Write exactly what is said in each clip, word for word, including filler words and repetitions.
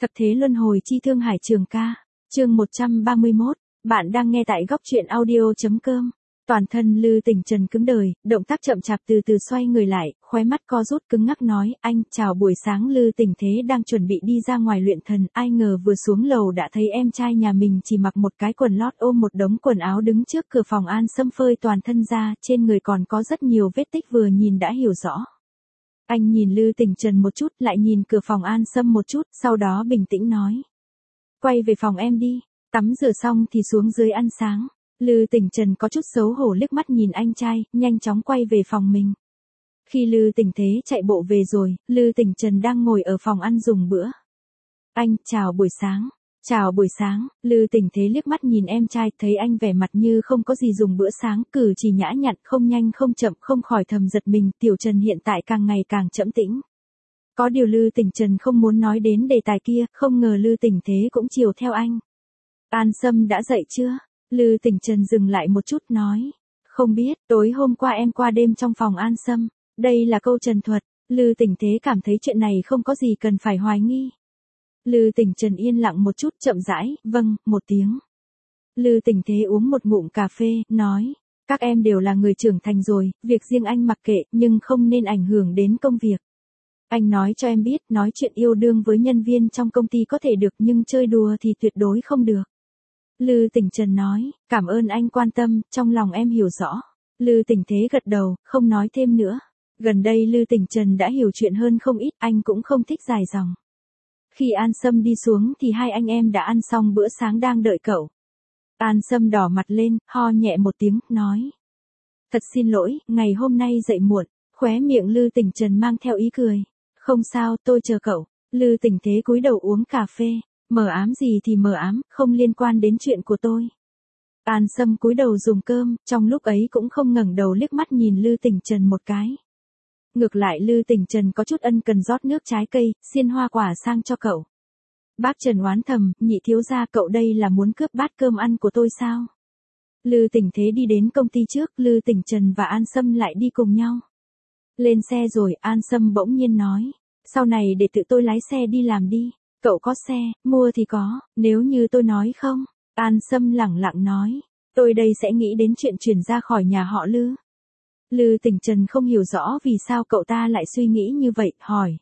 Thập thế luân hồi chi Thương Hải Trường ca, chương một trăm ba mươi mốt, bạn đang nghe tại góc truyện audio.com. Toàn thân Lư Tình Trần cứng đờ, động tác chậm chạp từ từ xoay người lại, khóe mắt co rút cứng ngắc nói, anh, chào buổi sáng. Lư Tình Thế đang chuẩn bị đi ra ngoài luyện thần, ai ngờ vừa xuống lầu đã thấy em trai nhà mình chỉ mặc một cái quần lót ôm một đống quần áo đứng trước cửa phòng An Sâm phơi toàn thân ra, trên người còn có rất nhiều vết tích vừa nhìn đã hiểu rõ. Anh nhìn Lư Tình Trần một chút, lại nhìn cửa phòng An Sâm một chút, sau đó bình tĩnh nói. Quay về phòng em đi, tắm rửa xong thì xuống dưới ăn sáng. Lư Tình Trần có chút xấu hổ liếc mắt nhìn anh trai, nhanh chóng quay về phòng mình. Khi Lư Tình Thế chạy bộ về rồi, Lư Tình Trần đang ngồi ở phòng ăn dùng bữa. Anh, chào buổi sáng. Chào buổi sáng. Lư Tình Thế liếc mắt nhìn em trai, thấy anh vẻ mặt như không có gì dùng bữa sáng, cử chỉ nhã nhặn, không nhanh không chậm, không khỏi thầm giật mình, Tiểu Trần hiện tại càng ngày càng chậm tĩnh. Có điều Lư Tình Trần không muốn nói đến đề tài kia, không ngờ Lư Tình Thế cũng chiều theo anh. An Sâm đã dậy chưa? Lư Tình Trần dừng lại một chút nói. Không biết, tối hôm qua em qua đêm trong phòng An Sâm. Đây là câu trần thuật. Lư Tình Thế cảm thấy chuyện này không có gì cần phải hoài nghi. Lư Tình Trần yên lặng một chút, chậm rãi, vâng, một tiếng. Lư Tình Thế uống một ngụm cà phê, nói. Các em đều là người trưởng thành rồi, việc riêng anh mặc kệ, nhưng không nên ảnh hưởng đến công việc. Anh nói cho em biết, nói chuyện yêu đương với nhân viên trong công ty có thể được nhưng chơi đùa thì tuyệt đối không được. Lư Tình Trần nói, cảm ơn anh quan tâm, trong lòng em hiểu rõ. Lư Tình Thế gật đầu, không nói thêm nữa. Gần đây Lư Tình Trần đã hiểu chuyện hơn không ít, anh cũng không thích dài dòng. Khi An Sâm đi xuống thì hai anh em đã ăn xong bữa sáng đang đợi cậu. An Sâm đỏ mặt lên, ho nhẹ một tiếng, nói. Thật xin lỗi, ngày hôm nay dậy muộn. Khóe miệng Lư Tình Trần mang theo ý cười. Không sao, tôi chờ cậu. Lư Tình Thế cúi đầu uống cà phê. Mờ ám gì thì mờ ám, không liên quan đến chuyện của tôi. An Sâm cúi đầu dùng cơm, trong lúc ấy cũng không ngẩng đầu liếc mắt nhìn Lư Tình Trần một cái. Ngược lại Lư Tình Trần có chút ân cần rót nước trái cây, xiên hoa quả sang cho cậu. Bác Trần oán thầm, nhị thiếu gia cậu đây là muốn cướp bát cơm ăn của tôi sao? Lư Tình Thế đi đến công ty trước, Lư Tình Trần và An Sâm lại đi cùng nhau. Lên xe rồi, An Sâm bỗng nhiên nói. Sau này để tự tôi lái xe đi làm đi. Cậu có xe, mua thì có, nếu như tôi nói không? An Sâm lẳng lặng nói. Tôi đây sẽ nghĩ đến chuyện chuyển ra khỏi nhà họ Lư. Lư Tình Trần không hiểu rõ vì sao cậu ta lại suy nghĩ như vậy, hỏi.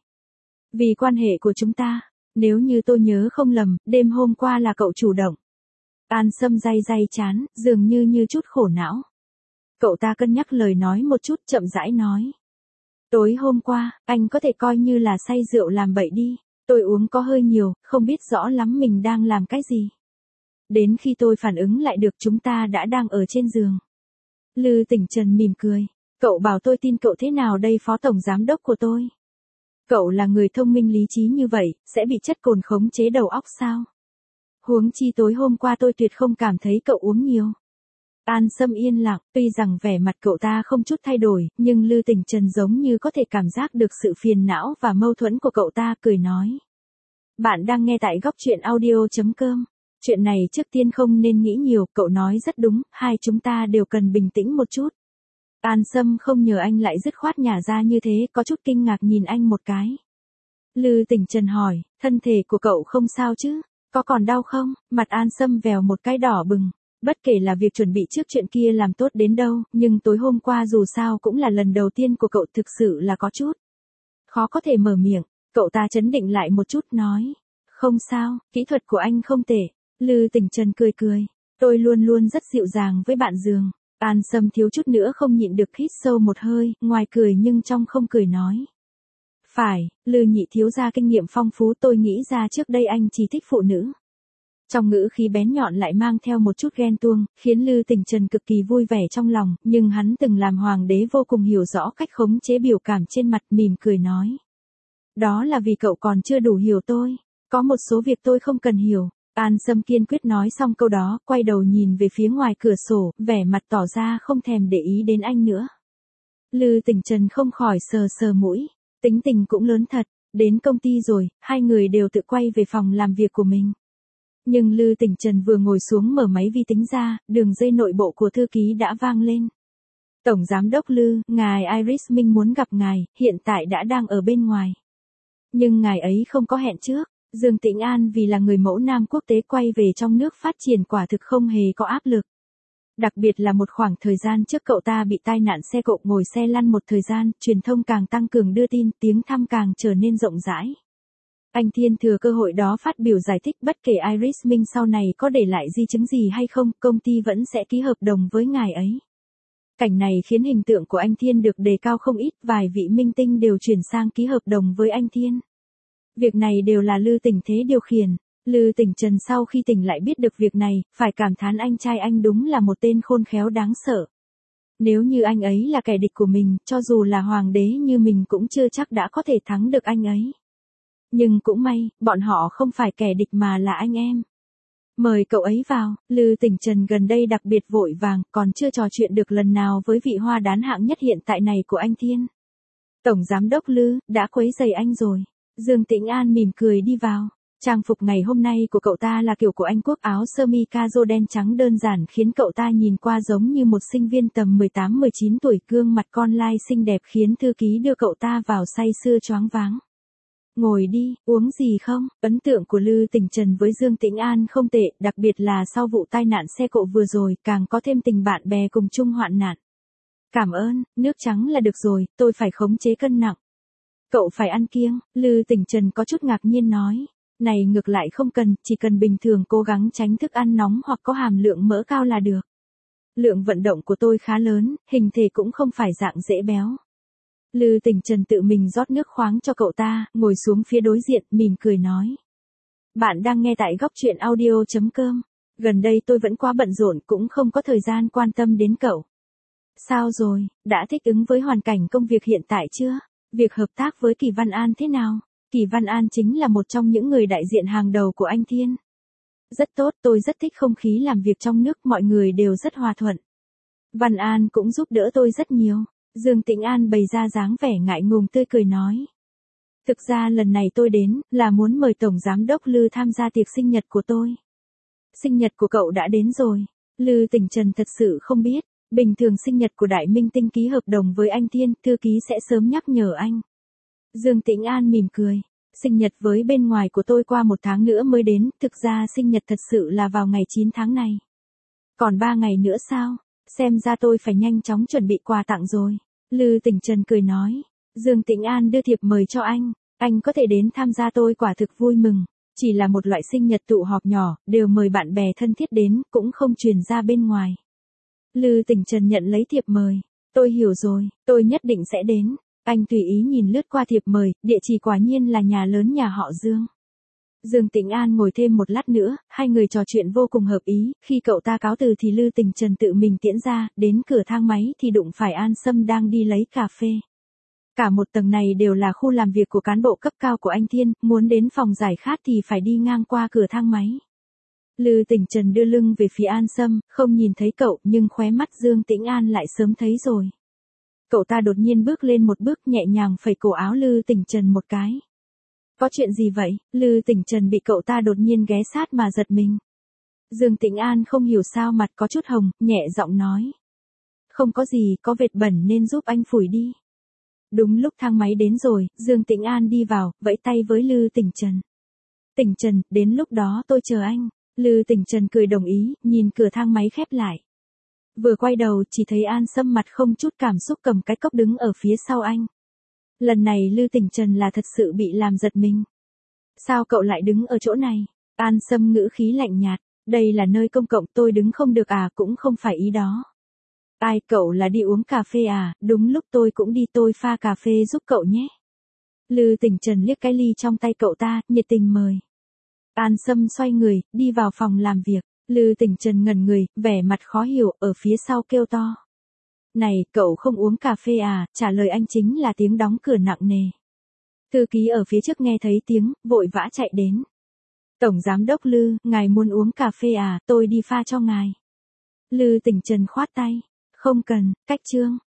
Vì quan hệ của chúng ta, nếu như tôi nhớ không lầm, đêm hôm qua là cậu chủ động. An Sâm day day chán, dường như như chút khổ não. Cậu ta cân nhắc lời nói một chút, chậm rãi nói. Tối hôm qua, anh có thể coi như là say rượu làm bậy đi. Tôi uống có hơi nhiều, không biết rõ lắm mình đang làm cái gì. Đến khi tôi phản ứng lại được chúng ta đã đang ở trên giường. Lư Tình Trần mỉm cười. Cậu bảo tôi tin cậu thế nào đây, phó tổng giám đốc của tôi? Cậu là người thông minh lý trí như vậy, sẽ bị chất cồn khống chế đầu óc sao? Huống chi tối hôm qua tôi tuyệt không cảm thấy cậu uống nhiều. An Sâm yên lặng, tuy rằng vẻ mặt cậu ta không chút thay đổi, nhưng Lư Tình Trần giống như có thể cảm giác được sự phiền não và mâu thuẫn của cậu ta, cười nói. Bạn đang nghe tại góc truyện audio.com. Chuyện này trước tiên không nên nghĩ nhiều, cậu nói rất đúng, hai chúng ta đều cần bình tĩnh một chút. An Sâm không ngờ anh lại dứt khoát nhả ra như thế, có chút kinh ngạc nhìn anh một cái. Lư Tình Trần hỏi, thân thể của cậu không sao chứ? Có còn đau không? Mặt An Sâm vèo một cái đỏ bừng. Bất kể là việc chuẩn bị trước chuyện kia làm tốt đến đâu, nhưng tối hôm qua dù sao cũng là lần đầu tiên của cậu, thực sự là có chút khó có thể mở miệng. Cậu ta trấn định lại một chút, nói. Không sao, kỹ thuật của anh không tệ. Lư Tình Trần cười cười. Tôi luôn luôn rất dịu dàng với bạn giường. An Sâm thiếu chút nữa không nhịn được hít sâu một hơi, ngoài cười nhưng trong không cười nói. Phải, Lư nhị thiếu gia kinh nghiệm phong phú, tôi nghĩ ra trước đây anh chỉ thích phụ nữ. Trong ngữ khí bén nhọn lại mang theo một chút ghen tuông, khiến Lư Tình Trần cực kỳ vui vẻ trong lòng, nhưng hắn từng làm hoàng đế vô cùng hiểu rõ cách khống chế biểu cảm trên mặt, mỉm cười nói. Đó là vì cậu còn chưa đủ hiểu tôi, có một số việc tôi không cần hiểu. An Sâm kiên quyết nói xong câu đó, quay đầu nhìn về phía ngoài cửa sổ, vẻ mặt tỏ ra không thèm để ý đến anh nữa. Lư Tình Trần không khỏi sờ sờ mũi, tính tình cũng lớn thật, đến công ty rồi, hai người đều tự quay về phòng làm việc của mình. Nhưng Lư Tình Trần vừa ngồi xuống mở máy vi tính ra, đường dây nội bộ của thư ký đã vang lên. Tổng giám đốc Lư, ngài Iris Minh muốn gặp ngài, hiện tại đã đang ở bên ngoài. Nhưng ngài ấy không có hẹn trước. Dương Tĩnh An vì là người mẫu nam quốc tế quay về trong nước phát triển quả thực không hề có áp lực. Đặc biệt là một khoảng thời gian trước cậu ta bị tai nạn xe cộ ngồi xe lăn một thời gian, truyền thông càng tăng cường đưa tin, tiếng tăm càng trở nên rộng rãi. Anh Thiên thừa cơ hội đó phát biểu giải thích bất kể Iris Minh sau này có để lại di chứng gì hay không, công ty vẫn sẽ ký hợp đồng với ngài ấy. Cảnh này khiến hình tượng của anh Thiên được đề cao không ít, vài vị minh tinh đều chuyển sang ký hợp đồng với anh Thiên. Việc này đều là Lư Tỉnh Thế điều khiển. Lư Tỉnh Trần sau khi tỉnh lại biết được việc này, phải cảm thán anh trai anh đúng là một tên khôn khéo đáng sợ. Nếu như anh ấy là kẻ địch của mình, cho dù là hoàng đế như mình cũng chưa chắc đã có thể thắng được anh ấy. Nhưng cũng may, bọn họ không phải kẻ địch mà là anh em. Mời cậu ấy vào, Lư Tỉnh Trần gần đây đặc biệt vội vàng, còn chưa trò chuyện được lần nào với vị hoa đán hạng nhất hiện tại này của anh Thiên. Tổng giám đốc Lư, đã quấy rầy anh rồi. Dương Tĩnh An mỉm cười đi vào. Trang phục ngày hôm nay của cậu ta là kiểu của Anh Quốc, áo sơ mi caro đen trắng đơn giản khiến cậu ta nhìn qua giống như một sinh viên tầm mười tám mười chín tuổi, gương mặt con lai xinh đẹp khiến thư ký đưa cậu ta vào say sưa choáng váng. Ngồi đi, uống gì không? Ấn tượng của Lư Tỉnh Trần với Dương Tĩnh An không tệ, đặc biệt là sau vụ tai nạn xe cộ vừa rồi, càng có thêm tình bạn bè cùng chung hoạn nạn. Cảm ơn, nước trắng là được rồi, tôi phải khống chế cân nặng. Cậu phải ăn kiêng, Lư Tỉnh Trần có chút ngạc nhiên nói. Này ngược lại không cần, chỉ cần bình thường cố gắng tránh thức ăn nóng hoặc có hàm lượng mỡ cao là được. Lượng vận động của tôi khá lớn, hình thể cũng không phải dạng dễ béo. Lư Tỉnh Trần tự mình rót nước khoáng cho cậu ta, ngồi xuống phía đối diện, mỉm cười nói. Bạn đang nghe tại góc truyện audio chấm com. Gần đây tôi vẫn quá bận rộn cũng không có thời gian quan tâm đến cậu. Sao rồi, đã thích ứng với hoàn cảnh công việc hiện tại chưa? Việc hợp tác với Kỳ Văn An thế nào? Kỳ Văn An chính là một trong những người đại diện hàng đầu của anh Thiên. Rất tốt, tôi rất thích không khí làm việc trong nước, mọi người đều rất hòa thuận. Văn An cũng giúp đỡ tôi rất nhiều. Dương Tĩnh An bày ra dáng vẻ ngại ngùng tươi cười nói. Thực ra lần này tôi đến, là muốn mời Tổng Giám đốc Lư tham gia tiệc sinh nhật của tôi. Sinh nhật của cậu đã đến rồi. Lư Tỉnh Trần thật sự không biết, bình thường sinh nhật của đại minh tinh ký hợp đồng với anh Thiên, thư ký sẽ sớm nhắc nhở anh. Dương Tĩnh An mỉm cười. Sinh nhật với bên ngoài của tôi qua một tháng nữa mới đến, thực ra sinh nhật thật sự là vào ngày chín tháng này. Còn ba ngày nữa sao? Xem ra tôi phải nhanh chóng chuẩn bị quà tặng rồi. Lư Tỉnh Trần cười nói. Dương Tĩnh An đưa thiệp mời cho anh. Anh có thể đến tham gia, tôi quả thực vui mừng. Chỉ là một loại sinh nhật tụ họp nhỏ, đều mời bạn bè thân thiết đến, cũng không truyền ra bên ngoài. Lư Tỉnh Trần nhận lấy thiệp mời. Tôi hiểu rồi, tôi nhất định sẽ đến. Anh tùy ý nhìn lướt qua thiệp mời, địa chỉ quả nhiên là nhà lớn nhà họ Dương. Dương Tĩnh An ngồi thêm một lát nữa, hai người trò chuyện vô cùng hợp ý, khi cậu ta cáo từ thì Lư Tỉnh Trần tự mình tiễn ra, đến cửa thang máy thì đụng phải An Sâm đang đi lấy cà phê. Cả một tầng này đều là khu làm việc của cán bộ cấp cao của anh Thiên, muốn đến phòng giải khát thì phải đi ngang qua cửa thang máy. Lư Tỉnh Trần đưa lưng về phía An Sâm, không nhìn thấy cậu nhưng khóe mắt Dương Tĩnh An lại sớm thấy rồi. Cậu ta đột nhiên bước lên một bước, nhẹ nhàng phẩy cổ áo Lư Tỉnh Trần một cái. Có chuyện gì vậy? Lư Tỉnh Trần bị cậu ta đột nhiên ghé sát mà giật mình. Dương Tĩnh An không hiểu sao mặt có chút hồng, nhẹ giọng nói. Không có gì, có vệt bẩn nên giúp anh phủi đi. Đúng lúc thang máy đến rồi, Dương Tĩnh An đi vào, vẫy tay với Lư Tỉnh Trần. Tỉnh Trần, đến lúc đó tôi chờ anh. Lư Tỉnh Trần cười đồng ý, nhìn cửa thang máy khép lại. Vừa quay đầu chỉ thấy An Sâm mặt không chút cảm xúc cầm cái cốc đứng ở phía sau anh. Lần này Lư Tỉnh Trần là thật sự bị làm giật mình. Sao cậu lại đứng ở chỗ này? An Sâm ngữ khí lạnh nhạt. Đây là nơi công cộng, tôi đứng không được à? Cũng không phải ý đó. Ai, cậu là đi uống cà phê à? Đúng lúc tôi cũng đi, tôi pha cà phê giúp cậu nhé. Lư Tỉnh Trần liếc cái ly trong tay cậu ta, nhiệt tình mời. An Sâm xoay người, đi vào phòng làm việc. Lư Tỉnh Trần ngẩn người, vẻ mặt khó hiểu, ở phía sau kêu to. Này, cậu không uống cà phê à? Trả lời anh chính là tiếng đóng cửa nặng nề. Thư ký ở phía trước nghe thấy tiếng, vội vã chạy đến. Tổng Giám đốc Lư, ngài muốn uống cà phê à? Tôi đi pha cho ngài. Lư Tỉnh Trần khoát tay. Không cần, cách chương.